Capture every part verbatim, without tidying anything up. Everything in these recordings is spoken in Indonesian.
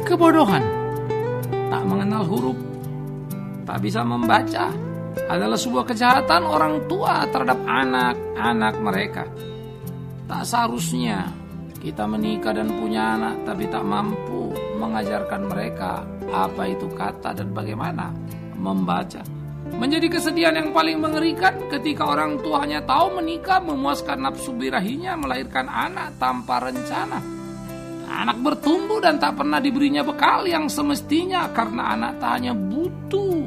Kebodohan, tak mengenal huruf, tak bisa membaca, adalah sebuah kejahatan orang tua terhadap anak-anak mereka. Tak seharusnya kita menikah dan punya anak tapi tak mampu mengajarkan mereka apa itu kata dan bagaimana membaca. Menjadi kesedihan yang paling mengerikan ketika orang tuanya tahu menikah memuaskan nafsu birahinya melahirkan anak tanpa rencana. Anak bertumbuh dan tak pernah diberinya bekal yang semestinya karena anak tak hanya butuh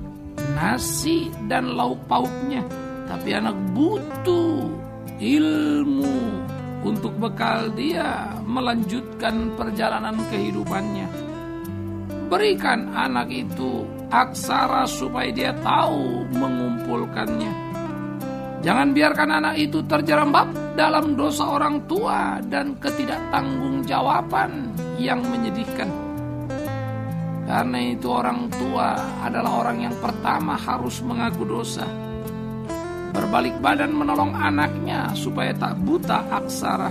nasi dan lauk pauknya, tapi anak butuh ilmu untuk bekal dia melanjutkan perjalanan kehidupannya. Berikan anak itu aksara supaya dia tahu mengumpulkannya. Jangan biarkan anak itu terjerembab dalam dosa orang tua dan ketidaktanggung-jawaban yang menyedihkan. Karena itu orang tua adalah orang yang pertama harus mengaku dosa. Berbalik badan menolong anaknya supaya tak buta aksara.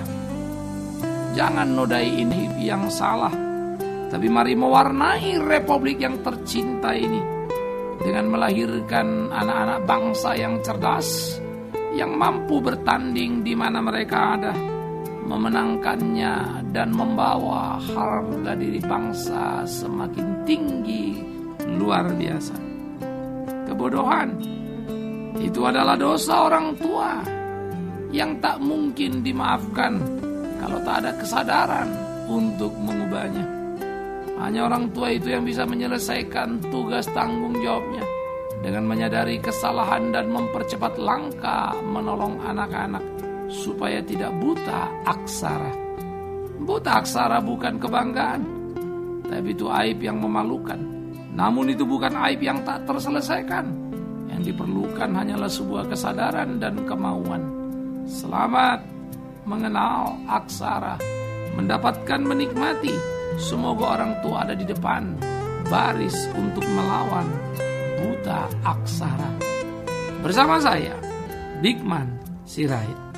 Jangan nodai ini yang salah, tapi mari mewarnai republik yang tercinta ini dengan melahirkan anak-anak bangsa yang cerdas, yang mampu bertanding di mana mereka ada, memenangkannya dan membawa harga diri bangsa semakin tinggi, luar biasa. Kebodohan itu adalah dosa orang tua yang tak mungkin dimaafkan kalau tak ada kesadaran untuk mengubahnya. Hanya orang tua itu yang bisa menyelesaikan tugas tanggung jawabnya dengan menyadari kesalahan dan mempercepat langkah menolong anak-anak supaya tidak buta aksara. Buta aksara bukan kebanggaan, tapi itu aib yang memalukan. Namun itu bukan aib yang tak terselesaikan. Yang diperlukan hanyalah sebuah kesadaran dan kemauan. Selamat mengenal aksara, mendapatkan menikmati. Semoga orang tua ada di depan baris untuk melawan buta aksara. Bersama saya, Bigman Sirait.